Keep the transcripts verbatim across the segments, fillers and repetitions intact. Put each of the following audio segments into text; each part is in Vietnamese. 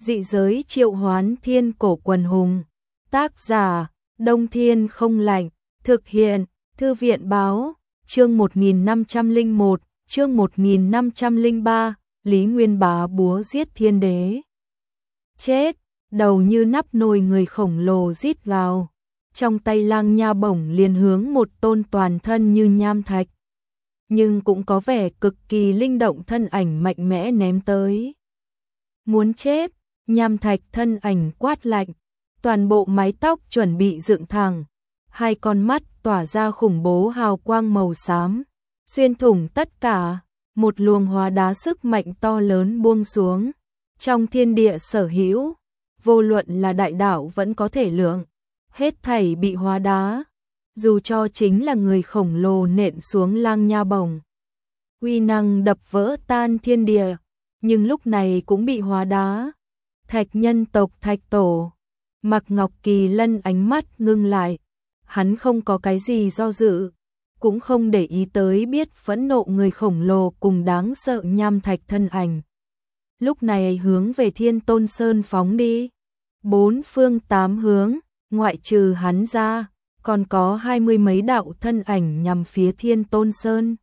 Dị giới triệu hoán thiên cổ quần hùng. Tác giả, Đông Thiên Không Lạnh. Thực hiện, Thư viện Báo. Chương một nghìn năm trăm lẻ một, chương một nghìn năm trăm lẻ ba, Lý Nguyên Bá búa giết thiên đế. Chết, đầu như nắp nồi người khổng lồ rít gào. Trong tay Lang Nha Bổng liền hướng một tôn toàn thân như nham thạch, nhưng cũng có vẻ cực kỳ linh động thân ảnh mạnh mẽ ném tới. Muốn chết, nham thạch thân ảnh quát lạnh, toàn bộ mái tóc chuẩn bị dựng thẳng, hai con mắt tỏa ra khủng bố hào quang màu xám, xuyên thủng tất cả, một luồng hóa đá sức mạnh to lớn buông xuống. Trong thiên địa sở hữu, vô luận là đại đạo vẫn có thể lượng, hết thảy bị hóa đá. Dù cho chính là người khổng lồ nện xuống Lang Nha Bổng, uy năng đập vỡ tan thiên địa, nhưng lúc này cũng bị hóa đá. Thạch nhân tộc Thạch Tổ, Mạc Ngọc Kỳ Lân ánh mắt ngưng lại, hắn không có cái gì do dự, cũng không để ý tới biết phẫn nộ người khổng lồ cùng đáng sợ nham thạch thân ảnh. Lúc này hướng về Thiên Tôn Sơn phóng đi. Bốn phương tám hướng, ngoại trừ hắn ra, còn có hai mươi mấy đạo thân ảnh nhằm phía Thiên Tôn Sơn.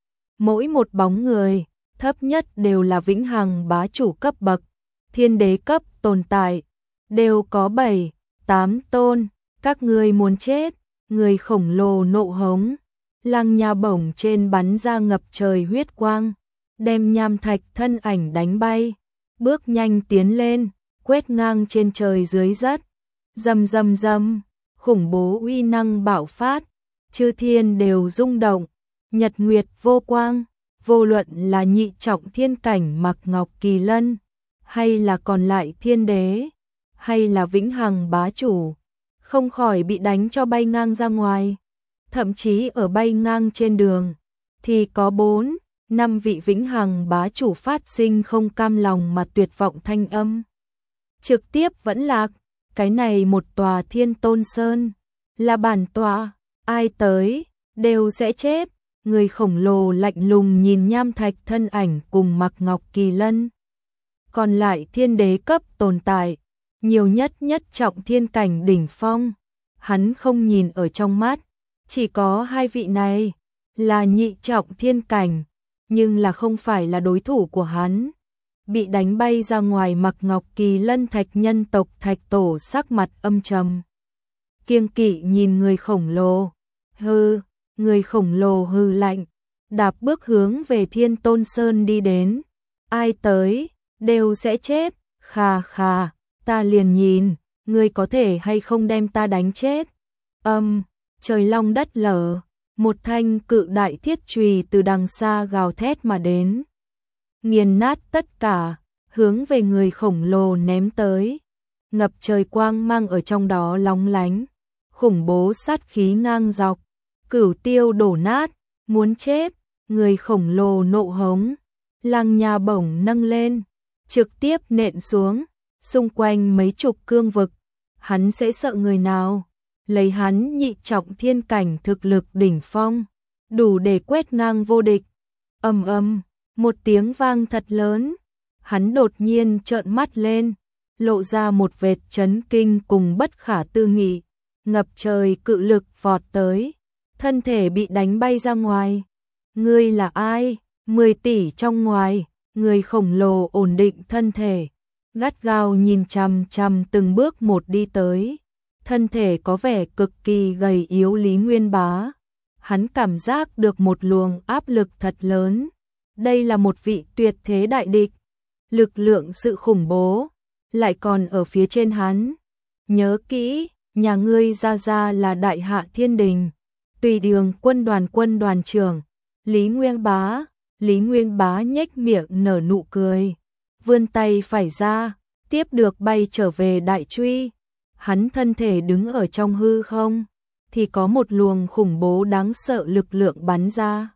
Mỗi một bóng người, thấp nhất đều là vĩnh hằng bá chủ cấp bậc, thiên đế cấp tồn tại, đều có bảy, tám tôn. Các ngươi muốn chết, người khổng lồ nộ hống. Lang Nha Bổng trên bắn ra ngập trời huyết quang, đem nham thạch thân ảnh đánh bay, bước nhanh tiến lên, quét ngang trên trời dưới đất. Rầm rầm rầm, khủng bố uy năng bạo phát, chư thiên đều rung động, nhật nguyệt vô quang, vô luận là nhị trọng thiên cảnh Mạc Ngọc Kỳ Lân, hay là còn lại thiên đế, hay là vĩnh hằng bá chủ, không khỏi bị đánh cho bay ngang ra ngoài. Thậm chí ở bay ngang trên đường, thì có bốn, năm vị vĩnh hằng bá chủ phát sinh không cam lòng mà tuyệt vọng thanh âm. Trực tiếp vẫn lạc, cái này một tòa Thiên Tôn Sơn, là bản tọa, ai tới, đều sẽ chết. Người khổng lồ lạnh lùng nhìn nham thạch thân ảnh cùng Mạc Ngọc Kỳ Lân. Còn lại thiên đế cấp tồn tại, nhiều nhất nhất trọng thiên cảnh đỉnh phong, hắn không nhìn ở trong mắt. Chỉ có hai vị này là nhị trọng thiên cảnh, nhưng là không phải là đối thủ của hắn. Bị đánh bay ra ngoài Mạc Ngọc Kỳ Lân Thạch nhân tộc Thạch Tổ sắc mặt âm trầm, kiêng kỵ nhìn người khổng lồ. Hừ, người khổng lồ hừ lạnh, đạp bước hướng về Thiên Tôn Sơn đi đến. Ai tới, đều sẽ chết. Khà khà, ta liền nhìn, ngươi có thể hay không đem ta đánh chết. Âm, trời long đất lở, một thanh cự đại thiết chùy từ đằng xa gào thét mà đến, nghiền nát tất cả, hướng về người khổng lồ ném tới. Ngập trời quang mang ở trong đó lóng lánh, khủng bố sát khí ngang dọc, cửu tiêu đổ nát. Muốn chết, người khổng lồ nộ hống. Lang Nha Bổng nâng lên, trực tiếp nện xuống, xung quanh mấy chục cương vực. Hắn sẽ sợ người nào? Lấy hắn nhị trọng thiên cảnh thực lực đỉnh phong, đủ để quét ngang vô địch. Ầm ầm, một tiếng vang thật lớn, hắn đột nhiên trợn mắt lên, lộ ra một vệt chấn kinh cùng bất khả tư nghị. Ngập trời cự lực vọt tới, thân thể bị đánh bay ra ngoài. Ngươi là ai? Mười tỷ trong ngoài, người khổng lồ ổn định thân thể, gắt gao nhìn chằm chằm từng bước một đi tới. Thân thể có vẻ cực kỳ gầy yếu Lý Nguyên Bá, hắn cảm giác được một luồng áp lực thật lớn. Đây là một vị tuyệt thế đại địch, lực lượng sự khủng bố lại còn ở phía trên hắn. Nhớ kỹ, nhà ngươi ra ra là Đại Hạ Thiên Đình, Tùy Đường quân đoàn quân đoàn trưởng Lý Nguyên Bá. Lý Nguyên Bá nhếch miệng nở nụ cười, vươn tay phải ra, tiếp được bay trở về đại truy. Hắn thân thể đứng ở trong hư không, thì có một luồng khủng bố đáng sợ lực lượng bắn ra.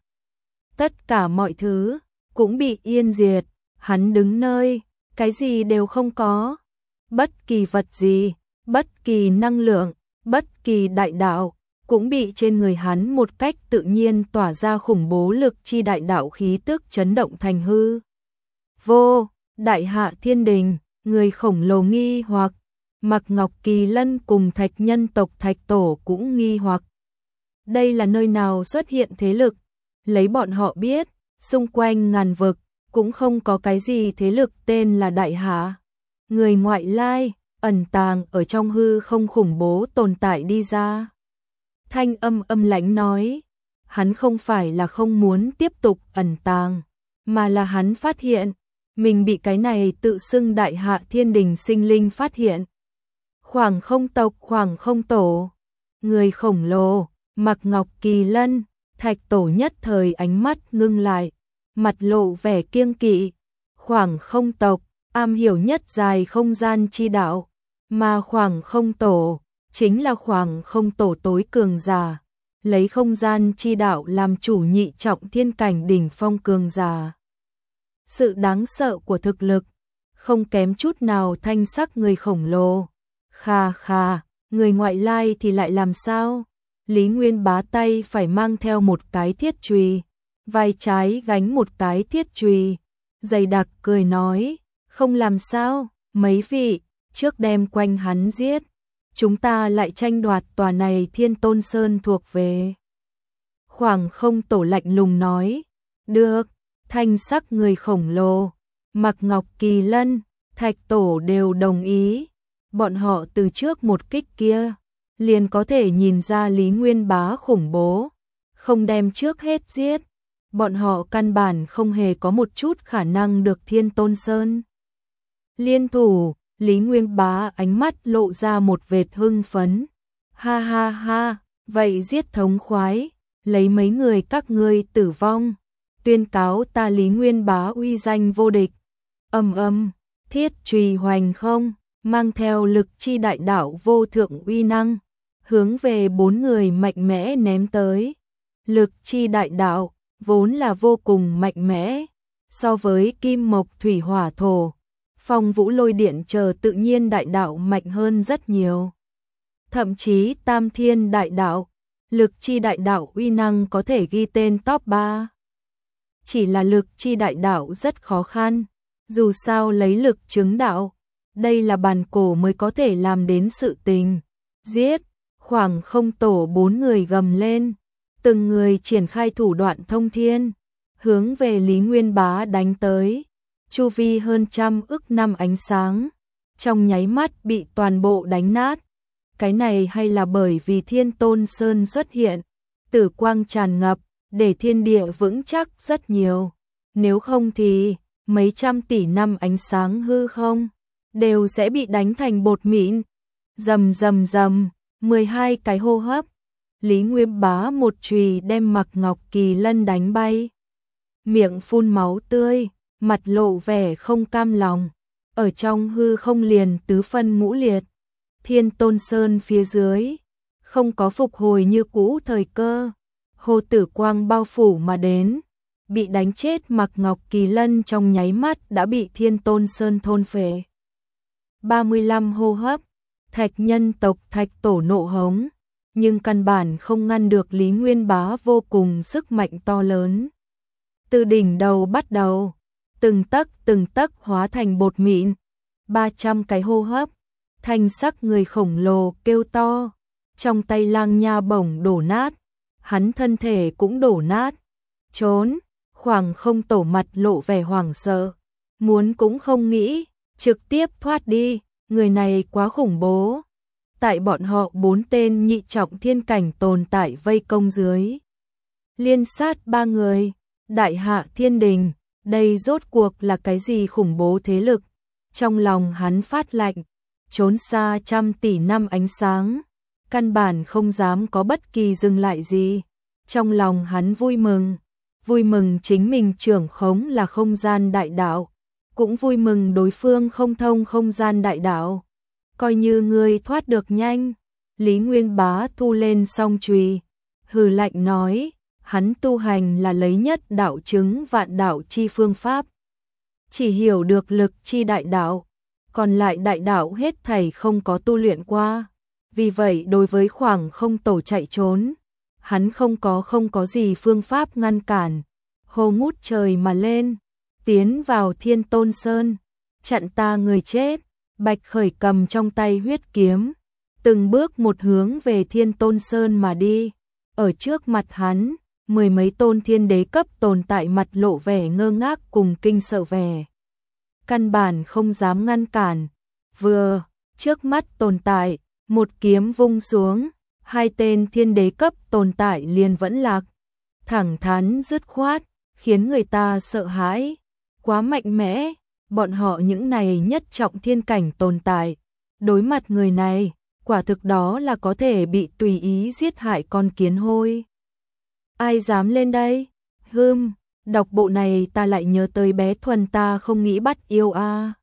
Tất cả mọi thứ cũng bị yên diệt, hắn đứng nơi, cái gì đều không có. Bất kỳ vật gì, bất kỳ năng lượng, bất kỳ đại đạo, cũng bị trên người hắn một cách tự nhiên tỏa ra khủng bố lực chi đại đạo khí tức chấn động thành hư vô. Đại Hạ Thiên Đình, Người khổng lồ nghi hoặc, Mạc Ngọc Kỳ Lân cùng Thạch nhân tộc Thạch Tổ cũng nghi hoặc. Đây là nơi nào xuất hiện thế lực? Lấy bọn họ biết, xung quanh ngàn vực, cũng không có cái gì thế lực tên là Đại Hạ. Người ngoại lai, ẩn tàng ở trong hư không khủng bố tồn tại đi ra. Thanh âm âm lãnh nói, hắn không phải là không muốn tiếp tục ẩn tàng, mà là hắn phát hiện, mình bị cái này tự xưng Đại Hạ Thiên Đình sinh linh phát hiện. Khoảng không tộc, khoảng không tổ, người khổng lồ, Mạc Ngọc Kỳ Lân, Thạch Tổ nhất thời ánh mắt ngưng lại, mặt lộ vẻ kiêng kỵ. Khoảng không tộc, am hiểu nhất dài không gian chi đạo, mà khoảng không tổ, chính là khoảng không tổ tối cường giả, lấy không gian chi đạo làm chủ nhị trọng thiên cảnh đỉnh phong cường giả. Sự đáng sợ của thực lực, không kém chút nào thanh sắc người khổng lồ. Khà khà, người ngoại lai thì lại làm sao? Lý Nguyên Bá tay phải mang theo một cái thiết chùy, vai trái gánh một cái thiết chùy, dày đặc cười nói, không làm sao, mấy vị, trước đem quanh hắn giết, chúng ta lại tranh đoạt tòa này Thiên Tôn Sơn thuộc về. Khoảng không tổ lạnh lùng nói, được, thanh sắc người khổng lồ, Mạc Ngọc Kỳ Lân, Thạch Tổ đều đồng ý. Bọn họ từ trước một kích kia, liền có thể nhìn ra Lý Nguyên Bá khủng bố, không đem trước hết giết. Bọn họ căn bản không hề có một chút khả năng được Thiên Tôn Sơn liên thủ. Lý Nguyên Bá ánh mắt lộ ra một vệt hưng phấn. Ha ha ha, vậy giết thống khoái, lấy mấy người các ngươi tử vong, tuyên cáo ta Lý Nguyên Bá uy danh vô địch. Âm âm, thiết chùy hoành không, mang theo lực chi đại đạo vô thượng uy năng, hướng về bốn người mạnh mẽ ném tới. Lực chi đại đạo vốn là vô cùng mạnh mẽ, so với kim mộc thủy hỏa thổ, phong vũ lôi điện chờ tự nhiên đại đạo mạnh hơn rất nhiều. Thậm chí tam thiên đại đạo, lực chi đại đạo uy năng có thể ghi tên top ba. Chỉ là lực chi đại đạo rất khó khăn, dù sao lấy lực chứng đạo, đây là bàn cổ mới có thể làm đến sự tình. Giết, khoảng không tổ bốn người gầm lên, từng người triển khai thủ đoạn thông thiên, hướng về Lý Nguyên Bá đánh tới. Chu vi hơn trăm ức năm ánh sáng, trong nháy mắt bị toàn bộ đánh nát. Cái này hay là bởi vì Thiên Tôn Sơn xuất hiện, tử quang tràn ngập, để thiên địa vững chắc rất nhiều. Nếu không thì, mấy trăm tỷ năm ánh sáng hư không, đều sẽ bị đánh thành bột mịn. Rầm rầm rầm, mười hai cái hô hấp, Lý Nguyên Bá một chùy đem Mạc Ngọc Kỳ Lân đánh bay. Miệng phun máu tươi, mặt lộ vẻ không cam lòng, ở trong hư không liền tứ phân ngũ liệt. Thiên Tôn Sơn phía dưới, không có phục hồi như cũ thời cơ, hồ tử quang bao phủ mà đến, bị đánh chết Mạc Ngọc Kỳ Lân trong nháy mắt đã bị Thiên Tôn Sơn thôn phệ. ba mươi lăm hô hấp, Thạch nhân tộc Thạch Tổ nộ hống, nhưng căn bản không ngăn được Lý Nguyên Bá vô cùng sức mạnh to lớn. Từ đỉnh đầu bắt đầu, từng tấc từng tấc hóa thành bột mịn. ba trăm cái hô hấp, thanh sắc người khổng lồ kêu to, trong tay lang nha bổng đổ nát, hắn thân thể cũng đổ nát. Trốn, khoảng không tổ mặt lộ vẻ hoảng sợ, muốn cũng không nghĩ, trực tiếp thoát đi, người này quá khủng bố. Tại bọn họ bốn tên nhị trọng thiên cảnh tồn tại vây công dưới, liên sát ba người, Đại Hạ Thiên Đình, đây rốt cuộc là cái gì khủng bố thế lực? Trong lòng hắn phát lạnh, trốn xa trăm tỷ năm ánh sáng, căn bản không dám có bất kỳ dừng lại gì. Trong lòng hắn vui mừng, vui mừng chính mình trưởng khống là không gian đại đạo, cũng vui mừng đối phương không thông không gian đại đạo. Coi như ngươi thoát được nhanh. Lý Nguyên Bá thu lên song chùy, hừ lạnh nói, hắn tu hành là lấy nhất đạo chứng vạn đạo chi phương pháp, chỉ hiểu được lực chi đại đạo, còn lại đại đạo hết thảy không có tu luyện qua. Vì vậy đối với khoảng không tổ chạy trốn, hắn không có không có gì phương pháp ngăn cản, hô ngút trời mà lên, tiến vào Thiên Tôn Sơn. chặn ta người chết. Bạch Khởi cầm trong tay huyết kiếm, từng bước một hướng về Thiên Tôn Sơn mà đi. Ở trước mặt hắn, mười mấy tôn thiên đế cấp tồn tại mặt lộ vẻ ngơ ngác cùng kinh sợ vẻ. Căn bản không dám ngăn cản. Vừa, trước mắt tồn tại, một kiếm vung xuống, hai tên thiên đế cấp tồn tại liền vẫn lạc. Thẳng thắn dứt khoát, khiến người ta sợ hãi. Quá mạnh mẽ, bọn họ những này nhất trọng thiên cảnh tồn tại. Đối mặt người này, quả thực đó là có thể bị tùy ý giết hại con kiến hôi. Ai dám lên đây? Hừm, đọc bộ này ta lại nhớ tới bé Thuần ta không nghĩ bắt yêu a.